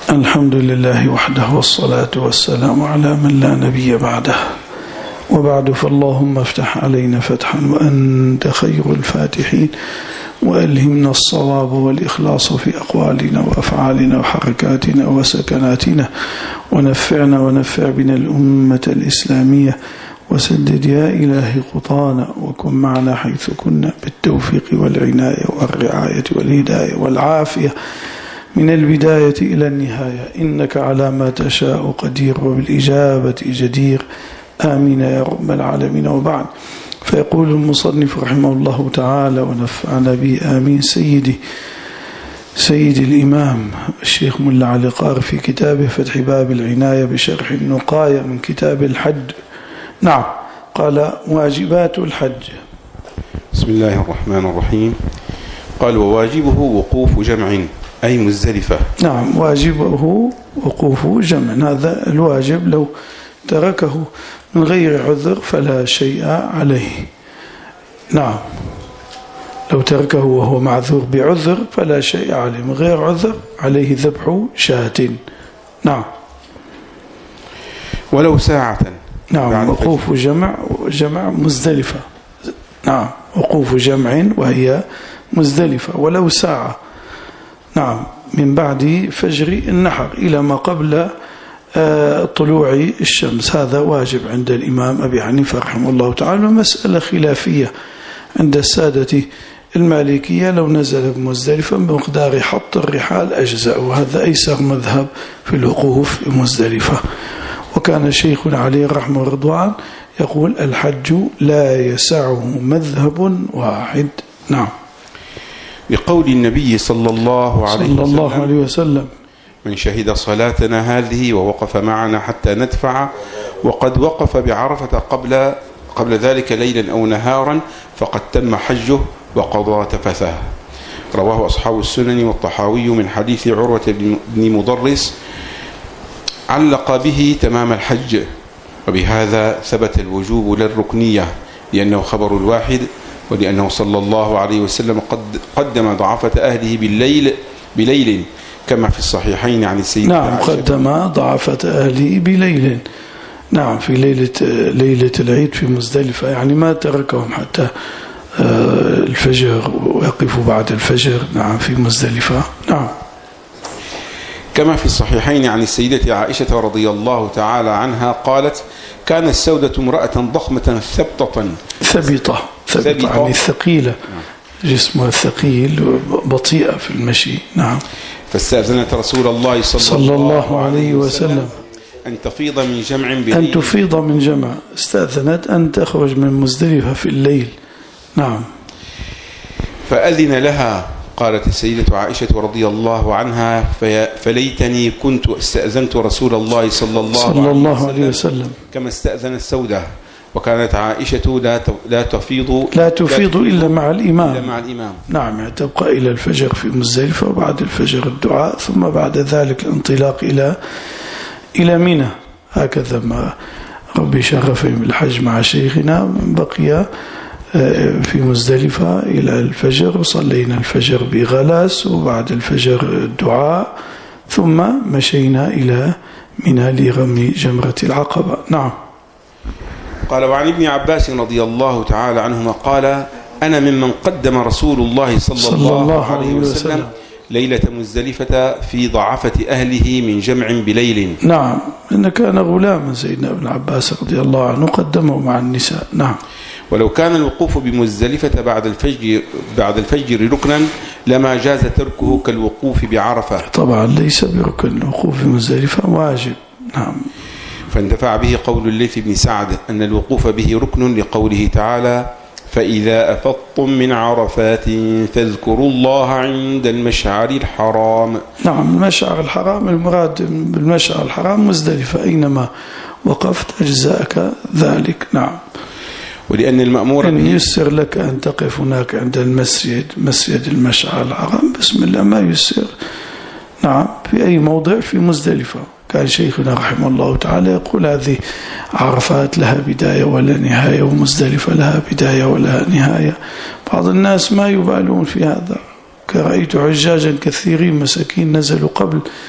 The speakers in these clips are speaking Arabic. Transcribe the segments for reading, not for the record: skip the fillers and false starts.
الحمد لله وحده والصلاة والسلام على من لا نبي بعده، وبعد فاللهم افتح علينا فتحا وأنت خير الفاتحين، وألهمنا الصواب والإخلاص في أقوالنا وأفعالنا وحركاتنا وسكناتنا، ونفعنا ونفع بنا الأمة الإسلامية، وسدد يا إلهي خطانا، وكن معنا حيث كنا بالتوفيق والعناية والرعاية والهداية والعافية من البداية إلى النهاية، إنك على ما تشاء قدير وبالإجابة جدير، آمين يا رب العالمين. وبعد، فيقول المصنف رحمه الله تعالى ونفعنا به آمين سيدي الإمام الشيخ ملا علي قار في كتابه فتح باب العناية بشرح النقاية من كتاب الحج. نعم، قال واجبات الحج. بسم الله الرحمن الرحيم. قال وواجبه وقوف جمع أي مزدلفة. نعم، واجبه وقوف جمع، هذا الواجب لو تركه من غير عذر فلا شيء عليه. نعم، لو تركه وهو معذور بعذر فلا شيء عليه، من غير عذر عليه ذبح شاة. نعم، ولو ساعة. نعم، وقوف جمع مزدلفة. نعم، وقوف جمع وهي مزدلفة ولو ساعة. نعم، من بعد فجر النحر إلى ما قبل طلوع الشمس، هذا واجب عند الإمام أبي حنيفة رحمه الله تعالى. مسألة خلافية عند السادة المالكية، لو نزل بمزدلفة بمقدار حط الرحال أجزاء، وهذا أيسر مذهب في الوقوف بمزدلفة. وكان شيخنا عليه رحمه الرضوان يقول الحج لا يسعه مذهب واحد. نعم، بقول النبي صلى الله عليه وسلم من شهد صلاتنا هذه ووقف معنا حتى ندفع وقد وقف بعرفة قبل ذلك ليلا أو نهارا فقد تم حجه وقضى تفثه. رواه أصحاب السنن والطحاوي من حديث عروة بن مضرس علق به تمام الحج، وبهذا ثبت الوجوب للركنية لأنه خبر الواحد، ولأنه صلى الله عليه وسلم قدم ضعفة أهله بليل كما في الصحيحين عن السيدة نعم، قدم ضعفة أهله بليل. نعم، في ليلة العيد في مزدلفة، يعني ما تركهم حتى الفجر ويقفوا بعد الفجر. نعم، في مزدلفة. نعم، كما في الصحيحين عن السيدة عائشة رضي الله تعالى عنها قالت كان السودة امرأة ضخمة ثبطة يعني ثقيلة، جسمها ثقيل بطيئة في المشي. نعم، فاستأذنت رسول الله صلى الله عليه وسلم أن تفيض من جمع استأذنت أن تخرج من مزدلفة في الليل. نعم، فأذن لها. قالت السيدة عائشة رضي الله عنها فليتني كنت استأذنت رسول الله صلى الله عليه وسلم كما استأذن السودة. وكانت عائشة لا تفيض إلا مع الإمام. نعم، تبقى إلى الفجر في مزدلفة، وبعد الفجر الدعاء، ثم بعد ذلك الانطلاق إلى منى. هكذا ما ربي شرفهم بالحج مع شيخنا، بقي في مزدلفة إلى الفجر، وصلينا الفجر بغلاس، وبعد الفجر الدعاء، ثم مشينا إلى منى لرمي جمرة العقبة. نعم. قال وعن ابن عباس رضي الله تعالى عنهما قال أنا ممن قدم رسول الله صلى الله عليه وسلم ليلة مزدلفة في ضعفة أهله من جمع بليل. نعم، إن كان غلاما سيدنا ابن عباس رضي الله عنه قدمه مع النساء. نعم، ولو كان الوقوف بمزدلفة بعد الفجر ركنا لما جاز تركه كالوقوف بعرفة. طبعا ليس بركن، الوقوف بمزدلفة واجب. نعم، فاندفع به قول الليث بن سعد أن الوقوف به ركن لقوله تعالى فإذا أفضتم من عرفات فاذكروا الله عند المشعر الحرام. نعم، المشعر الحرام، المراد بالمشعر الحرام مزدلفة، أينما وقفت أجزاءك ذلك. نعم، ولأن المأمور إن يسر لك أن تقف هناك عند مسجد المشعر الحرام، بسم الله، ما يسر. نعم، في أي موضع في مزدلفة. كان شيخنا رحمه الله تعالى يقول هذه عرفات لها بداية ولا نهاية، ومزدلفة لها بداية ولا نهاية. بعض الناس ما يبالون في هذا، رأيت حجاجا كثيرين مساكين نزلوا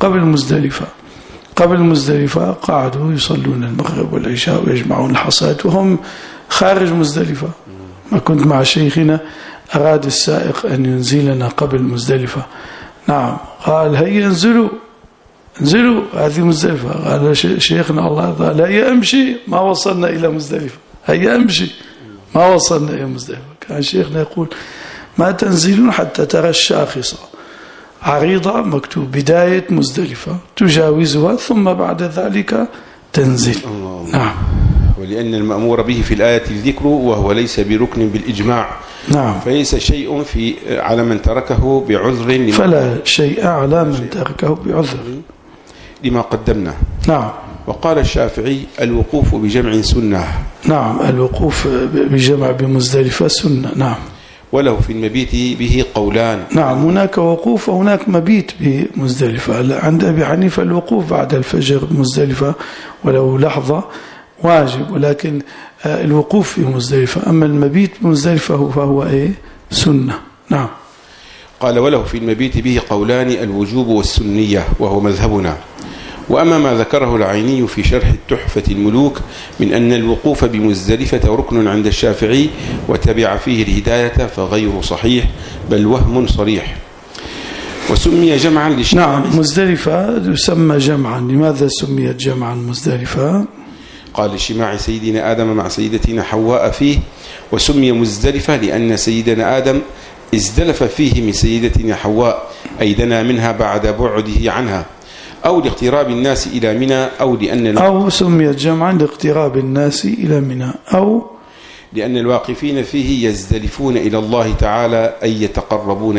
قبل مزدلفة قعدوا يصلون المغرب والعشاء ويجمعون الحصاد وهم خارج مزدلفة. ما كنت مع شيخنا أراد السائق أن ينزلنا قبل مزدلفة. نعم، قال هيا انزلوا هذه مزدلفة. قال شيخنا الله قال هيا امشي، ما وصلنا إلى مزدلفة، هيا امشي، ما وصلنا إلى مزدلفة. كان شيخنا يقول ما تنزلون حتى ترى الشاخصة عريضة مكتوب بداية مزدلفة تجاوزها ثم بعد ذلك تنزل. نعم، ولأن المأمور به في الآية الذكر وهو ليس بركن بالإجماع. نعم، فليس شيء على من تركه بعذر، فلا شيء على من تركه بعذر لما قدمنا. نعم. وقال الشافعي الوقوف بجمع سنة. نعم، الوقوف بجمع بمزدلفة سنة. نعم. وله في المبيت به قولان. نعم، هناك وقوف وهناك مبيت بمزدلفة. عند أبي حنيفة الوقوف بعد الفجر بمزدلفة ولو لحظة واجب، ولكن الوقوف في مزدلفة. أما المبيت بمزدلفة فهو سنة. نعم. قال وله في المبيت به قولان الوجوب والسنية وهو مذهبنا. وأما ما ذكره العيني في شرح التحفة الملوك من أن الوقوف بمزدلفة ركن عند الشافعي وتبع فيه الهداية فغير صحيح بل وهم صريح. وسمي جمعا نعم، مزدلفة يسمى جمعا. لماذا سميت جمعا مزدلفة؟ قال اجتماع سيدنا آدم مع سيدتنا حواء فيه. وسمي مزدلفة لأن سيدنا آدم ازدلف فيه من سيدتنا حواء أي دنا منها بعد بعده عنها، أو لاقتراب الناس إلى منى، أو سميت جمعا لاقتراب الناس إلى منى، أو لأن الواقفين فيه يزدلفون إلى الله تعالى أي يتقربون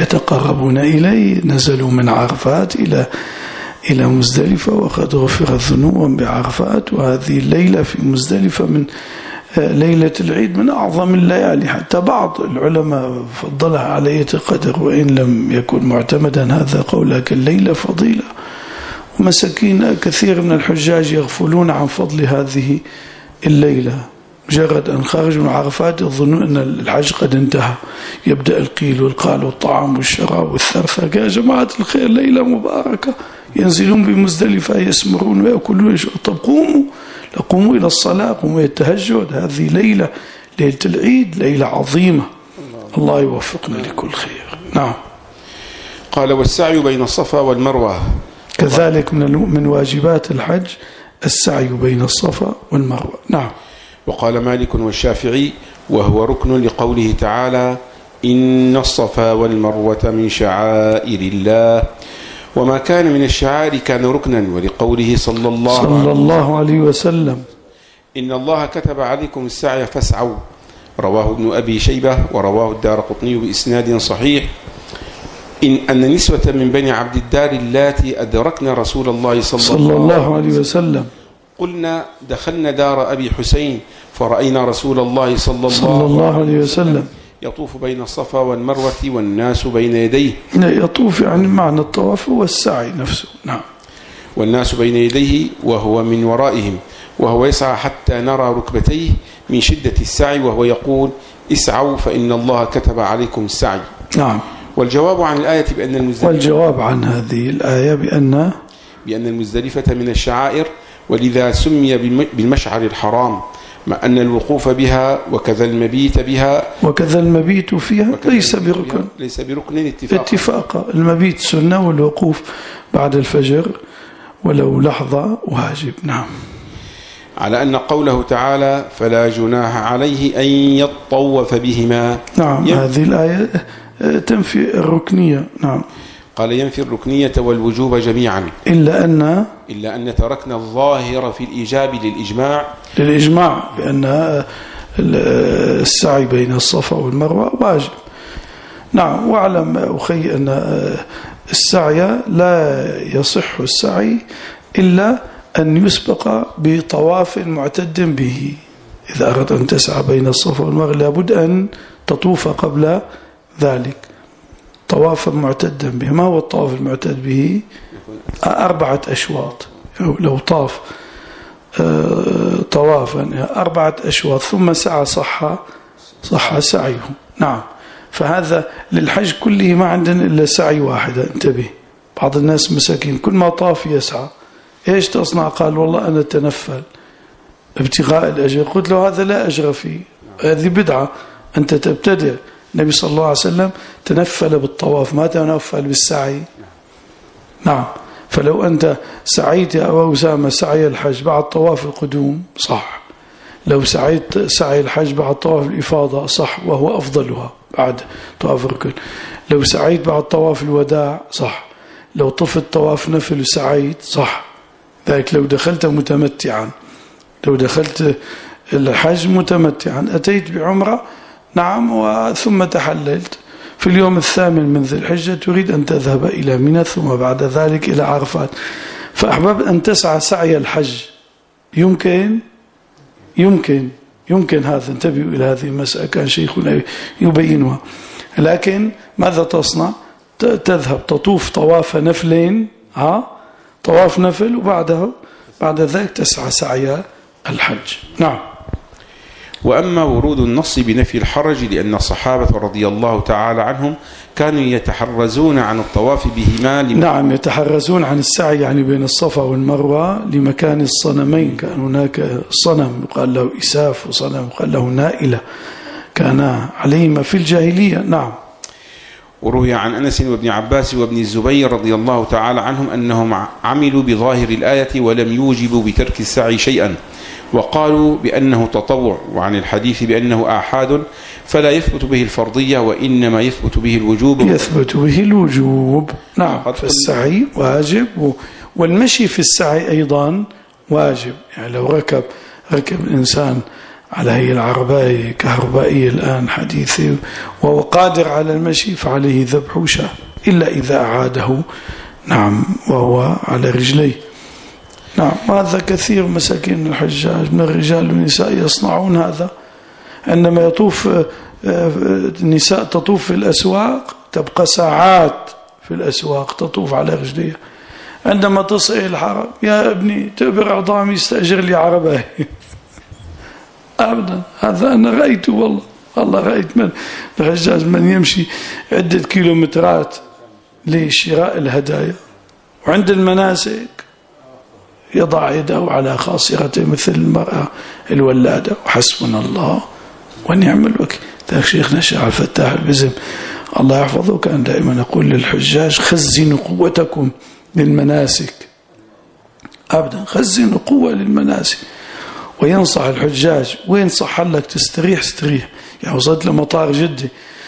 إليه. نزلوا من عرفات إلى مزدلفة وقد غفرت ذنوبهم بعرفات. وهذه الليلة في مزدلفة من ليلة العيد من أعظم الليالي، حتى بعض العلماء فضلها على ليلة القدر وإن لم يكن معتمدا هذا قول، لكن الليلة فضيلة. ومساكين كثير من الحجاج يغفلون عن فضل هذه الليلة، مجرد أن خرجوا من عرفات يظنون أن الحج قد انتهى، يبدأ القيل والقال والطعام والشراب والثرثة. يا جماعة الخير ليلة مباركة، ينزلون بمزدلفة يسمرون ويأكلون. طب قوموا إلى الصلاة، قوموا إلى التهجد. هذه ليلة العيد، ليلة عظيمة. الله يوفقنا لكل خير. نعم. قال والسعي بين الصفا والمروة كذلك من واجبات الحج السعي بين الصفا والمروة. نعم. وقال مالك والشافعي وهو ركن لقوله تعالى إن الصفا والمروة من شعائر الله وما كان من الشعائر كان ركنا، ولقوله صلى الله عليه وسلم إن الله كتب عليكم السعي فاسعوا. رواه ابن أبي شيبة ورواه الدارقطني بإسناد صحيح أن نسوة من بني عبد الدار اللاتي أدركن رسول الله صلى الله عليه وسلم قلنا دخلنا دار أبي حسين فرأينا رسول الله صلى الله عليه وسلم يطوف بين الصفا والمروة والناس بين يديه. يطوف يعني معنى الطواف والسعي نفسه. نعم. والناس بين يديه وهو من ورائهم، وهو يسعى حتى نرى ركبتيه من شدة السعي، وهو يقول اسعوا فإن الله كتب عليكم السعي. نعم. والجواب عن الآية بأن المزدلفة، والجواب عن هذه الآية بأن المزدلفة من الشعائر، ولذا سمي بالمشعر الحرام، مع أن الوقوف بها وكذا المبيت بها وكذا المبيت فيها ليس بركن اتفاقا. المبيت سنة والوقوف بعد الفجر ولو لحظة واجب. نعم. على أن قوله تعالى فلا جناح عليه أن يطوف بهما. نعم. هذه الآية تنفي الركنية. نعم. قال ينفي الركنية والوجوب جميعا إلا أن تركنا الظاهر في الإيجاب للإجماع بأن السعي بين الصفا والمروة واجب. نعم. واعلم أخي أن السعي لا يصح السعي إلا أن يسبق بطواف معتد به. إذا أردت أن تسعى بين الصفا والمروة لابد أن تطوف قبل ذلك طوافا معتدا به. ما هو الطواف المعتد به؟ 4 أشواط. لو طاف طوافا 4 أشواط ثم سعى صح سعيه. نعم. فهذا للحج كله ما عندنا إلا سعي واحد. انتبه، بعض الناس مساكين كل ما طاف يسعى. إيش تصنع؟ قال والله أنا أتنفل ابتغاء الأجر. قلت له هذا لا أجر فيه، هذه بدعة، أنت تبتدع. النبي صلى الله عليه وسلم تنفل بالطواف، ما تنفل بالسعي. نعم. فلو أنت سعيت يا أبا أسامة سعي الحج بعد طواف القدوم صح، لو سعيت سعي الحج بعد طواف الإفاضة صح، وهو أفضلها بعد طواف الركن. لو سعيت بعد طواف الوداع صح، لو طفت طواف نفل وسعيت صح. ذلك لو دخلت متمتعا، لو دخلت الحج متمتعا أتيت بعمرة نعم ثم تحللت في اليوم الثامن من ذي الحجة تريد أن تذهب إلى منى ثم بعد ذلك إلى عرفات، فأحببت أن تسعى سعي الحج يمكن هذا. انتبهوا إلى هذه المسألة، كان شيخنا يبينها. لكن ماذا تصنع؟ تذهب تطوف طواف نفلين، طواف نفل، بعد ذلك تسعى سعي الحج. نعم. وأما ورود النص بنفي الحرج لأن الصحابة رضي الله تعالى عنهم كانوا يتحرزون عن الطواف بهما نعم، يتحرزون عن السعي يعني بين الصفا والمروة لمكان الصنمين. كان هناك صنم يقال له إساف وصنم يقال له نائلة، كان عليهما في الجاهلية. نعم. وروي عن أنس وابن عباس وابن الزبير رضي الله تعالى عنهم أنهم عملوا بظاهر الآية ولم يوجبوا بترك السعي شيئا، وقالوا بأنه تطوع، وعن الحديث بأنه آحاد فلا يثبت به الفرضية وإنما يثبت به الوجوب. نعم. فالسعي واجب، والمشي في السعي أيضا واجب. يعني لو ركب الإنسان على هي العرباية كهربائية الآن حديثة وهو قادر على المشي فعليه ذبح شاة، إلا إذا أعاده نعم وهو على رجليه. نعم. وهذا كثير مساكين الحجاج من الرجال والنساء يصنعون هذا. عندما يطوف النساء تطوف في الأسواق تبقى ساعات في الأسواق تطوف على رجليها. عندما تصل الحرم يا ابني تبر عظامي استأجر لي عرباية. أبدا، هذا أنا رأيته والله رأيت من الحجاج من يمشي عدة كيلومترات لشراء الهدايا، وعند المناسك يضع يده على خاصرته مثل المرأة الولادة، وحسبنا الله ونعم الوكيل. ذاك شيخنا الشيخ عبد الفتاح البزم الله يحفظه كان دائما يقول للحجاج خزنوا قوتكم للمناسك. أبدا، خزنوا قوة للمناسك. وينصح الحجاج وين صح لك تستريح استريح. يعني وصلت لمطار جدة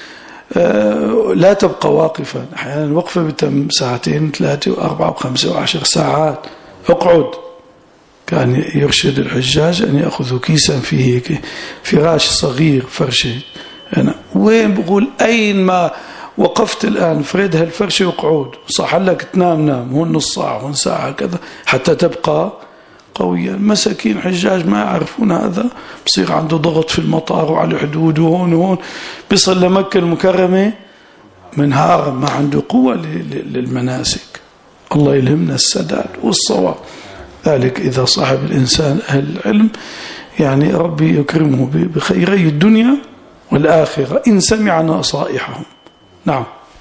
لا تبقى واقفا، أحيانا وقفة بتم ساعتين 3 و4 و5 و10 ساعات. اقعد. كان يرشد الحجاج أن يأخذوا كيسا فيه فراش صغير فرشة. أنا وين بقول أين ما وقفت الآن فريد هالفرشة وقعود، صح لك تنام هون نص ساعة هون ساعة كذا حتى تبقى قوية. مساكين حجاج ما يعرفون هذا، بصير عنده ضغط في المطار وعلى حدود وهون بيصل لمكة المكرمة منهار ما عنده قوة للمناسك. الله يلهمنا السداد والصواب. ذلك إذا صاحب الإنسان أهل العلم يعني ربي يكرمه بخيري الدنيا والآخرة إن سمع نصائحهم. نعم.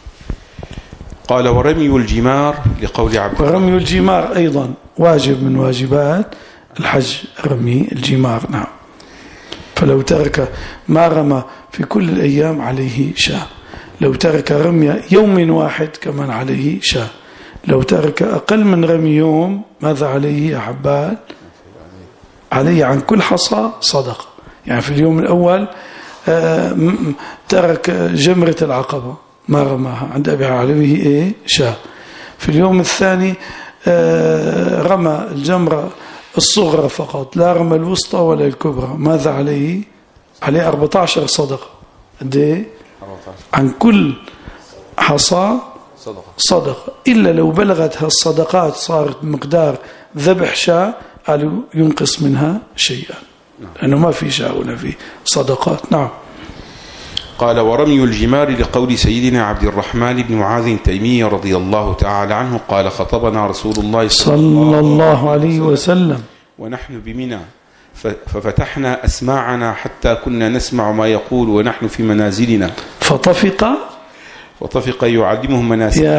قال ورمي الجمار لقول عبد الله. ورمي الجمار أيضا واجب من واجبات الحج، رمي الجمار. نعم. فلو ترك ما رمى في كل الأيام عليه شاة، لو ترك رمي يوم واحد كمان عليه شاة، لو ترك أقل من رمي يوم ماذا عليه يا حبال؟ عليه عن كل حصى صدقة. يعني في اليوم الأول ترك جمرة العقبة ما رماها عند أبي عليه شاة. في اليوم الثاني رمى الجمرة الصغرى فقط، لا رمى الوسطى ولا الكبرى، ماذا عليه؟ عليه 14 صدقة. عن كل حصى صدقة، إلا لو بلغت هالصدقات صارت مقدار ذبح شاة قالوا ينقص منها شيئا، لأنه ما في شاة ولا في صدقات. نعم. قال ورمي الجمار لقول سيدنا عبد الرحمن بن معاذ تيمي رضي الله تعالى عنه قال خطبنا رسول الله صلى الله عليه وسلم ونحن بمنى ففتحنا أسماعنا حتى كنا نسمع ما يقول ونحن في منازلنا، وطفق يعلمهم مناسك. يا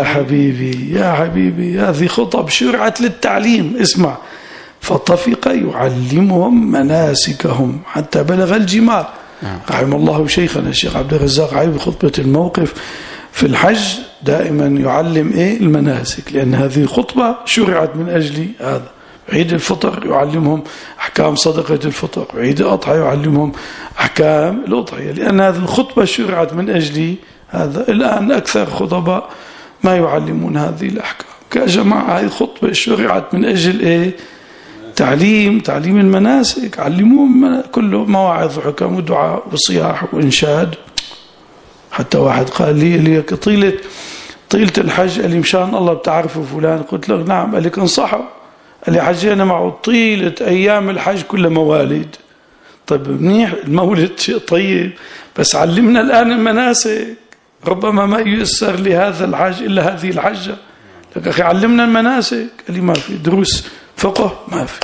حبيبي هذه خطب شرعت للتعليم. اسمع، فطفق يعلمهم مناسكهم حتى بلغ الجمار. رحم الله شيخنا الشيخ عبد الرزاق عيب خطبة الموقف في الحج دائما يعلم المناسك، لأن هذه خطبة شرعت من أجل هذا. عيد الفطر يعلمهم أحكام صدقة الفطر، عيد الأضحى يعلمهم أحكام الأضحية، لأن هذه الخطبة شرعت من أجل هذا. الآن أكثر خطباء ما يعلمون هذه الأحكام. يا جماعة هذه خطبة شرعت من أجل تعليم المناسك. علموهم كله مواعظ وحكم ودعاء وصياح وإنشاد. حتى واحد قال لي طيلة الحج قال لي مشان الله بتعرفوا فلان؟ قلت له نعم. قال لي انصحوا. قال لي حجينا معه طيلة أيام الحج كلها موالد. طيب منيح المولد شيء طيب، بس علمنا الآن المناسك. ربما ما ييسر لهذا الحج إلا هذه الحجة. لك أخي علمنا المناسك. قال لي ما في دروس فقه، ما في.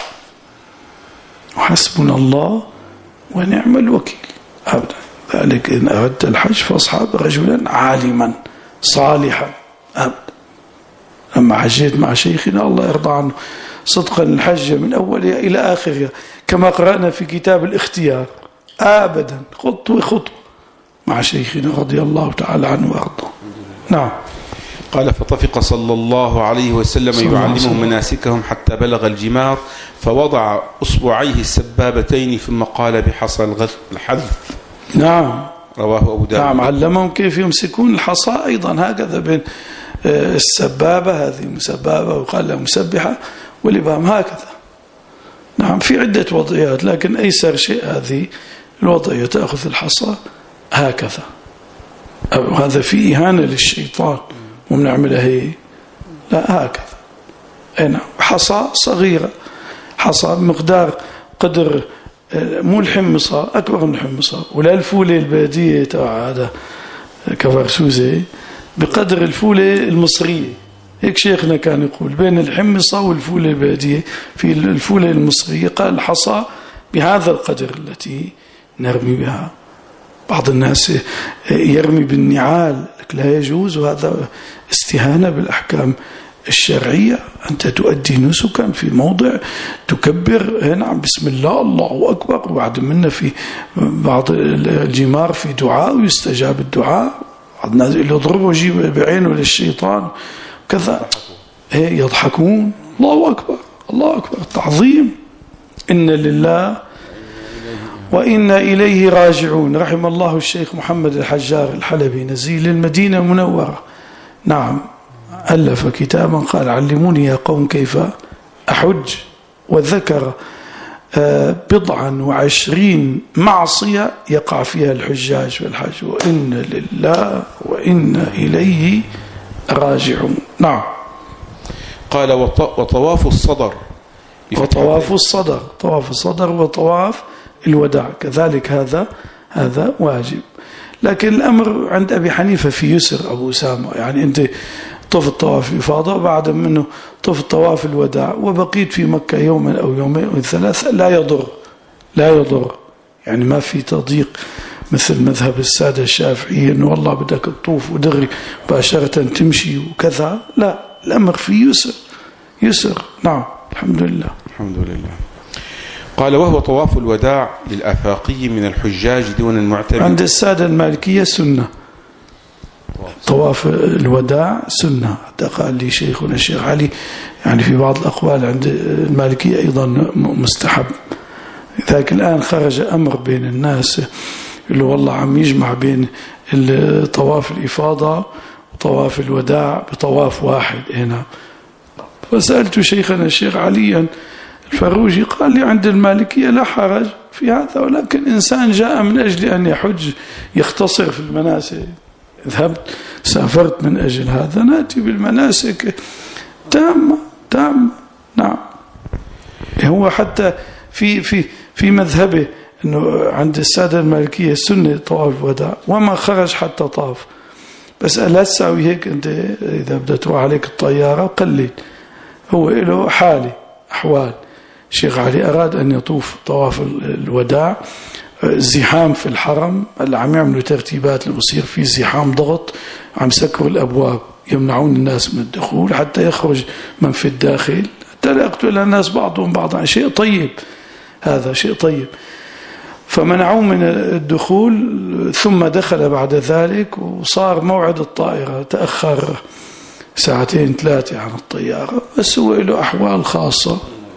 وحسبنا الله ونعم الوكيل. أبدا. ذلك إن أردت الحج فاصحاب رجلا عالما صالحا. أبدا. لما حجيت مع شيخنا الله يرضى عنه صدقا الحج من أولها إلى آخرها كما قرأنا في كتاب الاختيار، أبدا خطوة مع شيخنا رضي الله تعالى عنه وأرضاه. نعم. قال فطفق صلى الله عليه وسلم يعلمهم مناسكهم حتى بلغ الجمار، فوضع أصبعيه السبابتين ثم قال بحصى الحذف. نعم. رواه أبو داود. نعم، علمهم كيف يمسكون الحصى أيضا هكذا بين السبابة، هذه مسبابة وقال لها مسبحة، والإبهام هكذا. نعم، في عدة وضعيات، لكن أيسر شيء هذه الوضعية، تأخذ الحصى هكذا. هذا في إهانة للشيطان ومنعملها لا هكذا. نعم، حصى صغيرة، حصى بمقدار قدر مو الحمصة، أكبر من الحمصة، ولا الفولة البادية تبع هذا كفرسوزة بقدر الفولة المصرية. هيك شيخنا كان يقول بين الحمصة والفولة البادية. في الفولة المصرية قال الحصى بهذا القدر التي نرمي بها. بعض الناس يرمي بالنعال، لا يجوز، وهذا استهانة بالأحكام الشرعية. أنت تؤدي نسكا في موضع تكبر، نعم، بسم الله الله أكبر، وبعد منا في بعض الجمار في دعاء ويستجاب الدعاء. بعض الناس اللي يضربه يجيب بعينه للشيطان كذا، يضحكون. الله أكبر الله أكبر، تعظيم. إن لله وإنا إليه راجعون. رحم الله الشيخ محمد الحجار الحلبي نزيل المدينة المنورة. نعم، ألف كتابا قال علموني يا قوم كيف أحج، وذكر 27 معصية يقع فيها الحجاج في الحج. وإن لله وإنا إليه راجعون. نعم. قال وطواف الصدر. وطواف الصدر وطواف الوداع كذلك، هذا واجب. لكن الأمر عند أبي حنيفة في يسر أبو أسامة. يعني أنت طف الطواف الإفاضة، بعد منه طف الطواف الوداع، وبقيت في مكة يوما أو يومين أو ثلاثة، لا يضر. يعني ما في تضييق مثل مذهب السادة الشافعية أنه والله بدك تطوف ودغري مباشرة تمشي وكذا. لا، الأمر في يسر. نعم، الحمد لله. قال وهو طواف الوداع للآفاقي من الحجاج دون المعتمر. عند السادة المالكية سنة، طواف الوداع سنة. حتى قال لي شيخنا الشيخ علي يعني في بعض الأقوال عند المالكية أيضا مستحب. ذاك الآن خرج أمر بين الناس اللي والله عم يجمع بين طواف الإفاضة وطواف الوداع بطواف واحد هنا. فسألت شيخنا الشيخ علي الفروجي قال لي عند المالكية لا حرج في هذا، ولكن إنسان جاء من أجل أن يحج يختصر في المناسك، سافرت من أجل هذا، نأتي بالمناسك تامة. نعم. هو حتى في مذهبه أنه عند السادة المالكية سنة طواف الوداع، وما خرج حتى طاف. بس لا تساوي هيك أنت إذا بدأ تروح عليك الطيارة وقلل. هو له أحوال. الشيخ علي أراد أن يطوف طواف الوداع الزحام في الحرم، اللي عم يعملوا ترتيبات اللي بصير في زحام ضغط، عم سكروا الأبواب يمنعون الناس من الدخول حتى يخرج من في الداخل، حتى لا يقتل الناس بعضهم بعضا. شيء طيب، هذا شيء طيب. فمنعوه من الدخول، ثم دخل بعد ذلك، وصار موعد الطائرة تأخر 2 3 عن الطيارة، بس هو له أحوال خاصة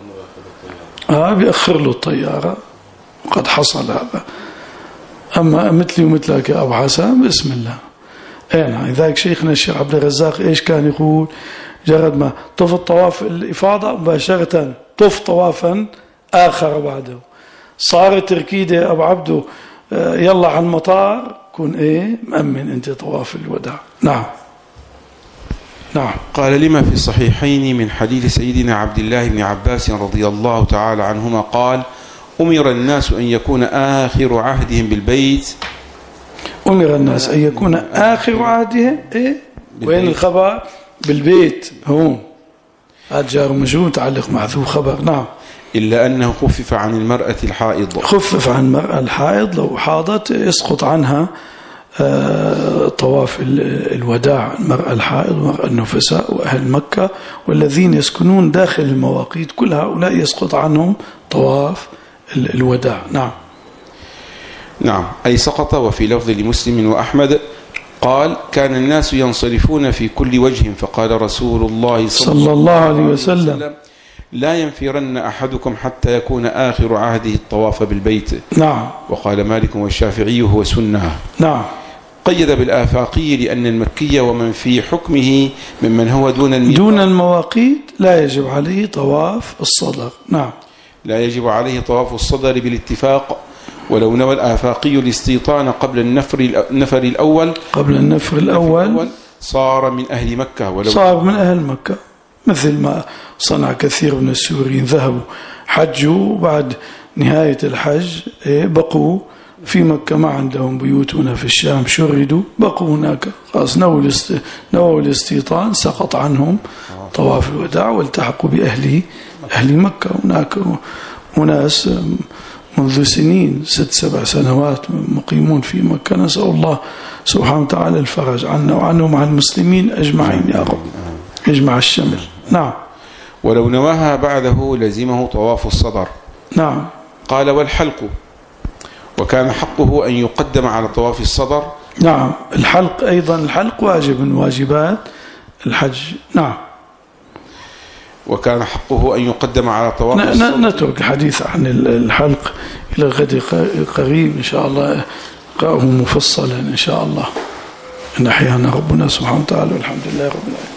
بيأخر له الطيارة، وقد حصل هذا. أما مثلي ومثلك يا أبو حسن، بسم الله. نعم. لذلك شيخنا الشيخ عبد الرزاق إيش كان يقول؟ جرد ما طف الطواف الإفاضة مباشرة طف طوافا آخر بعده. صار تركيدة أبو عبده يلا على المطار، كن مأمن أنت طواف الوداع. نعم. نعم. قال: لما في الصحيحين من حديث سيدنا عبد الله بن عباس رضي الله تعالى عنهما قال: أمر الناس أن يكون آخر عهدهم بالبيت. أمر الناس أن يكون آخر عهدهم وين الخبر؟ بالبيت. هون هذا جار ومجرور متعلق مع ذو خبر. نعم. إلا أنه خفف عن المرأة الحائض. خفف عن المرأة الحائض، لو حاضت يسقط عنها طواف الوداع، المرأة الحائض ومرأة النفساء وأهل مكة والذين يسكنون داخل المواقيت، كل هؤلاء يسقط عنهم طواف الوداع. نعم. نعم، أي سقط. وفي لفظ لمسلم وأحمد قال: كان الناس ينصرفون في كل وجه، فقال رسول الله صلى الله عليه وسلم: لا ينفرن أحدكم حتى يكون آخر عهده الطواف بالبيت. نعم. وقال مالك والشافعي: هو سنة. نعم. قيد بالآفاقي لأن المكي ومن في حكمه ممن هو دون المواقيت لا يجب عليه طواف الصدر. نعم. لا يجب عليه طواف الصدر بالاتفاق، ولو نوى الآفاقي الاستيطان قبل النفر الأول صار من أهل مكة. صار من أهل مكة، مثل ما صنع كثير من السوريين، ذهبوا حجوا وبعد نهاية الحج بقوا في مكة، ما عندهم بيوت هنا في الشام، شردوا بقوا هناك، خلاص نووا الاستيطان، سقط عنهم طواف الوداع والتحقوا بأهل مكة. هناك وناس منذ سنين 6 7 سنوات مقيمون في مكة، نسأل الله سبحانه وتعالى الفرج عنا وعنهم مع المسلمين أجمعين يا رب، يجمع الشمل. نعم. ولو نواها بعده لزمه طواف الصدر. نعم. قال: والحلق، وكان حقه أن يقدم على طواف الصدر. نعم. الحلق أيضا، الحلق واجب من واجبات الحج. نعم. وكان حقه أن يقدم على طواف الصدر. نترك الحديث عن الحلق إلى الغد قريب إن شاء الله، قرأه مفصلا إن شاء الله، إن أحيانا ربنا سبحانه وتعالى، والحمد لله رب العالمين.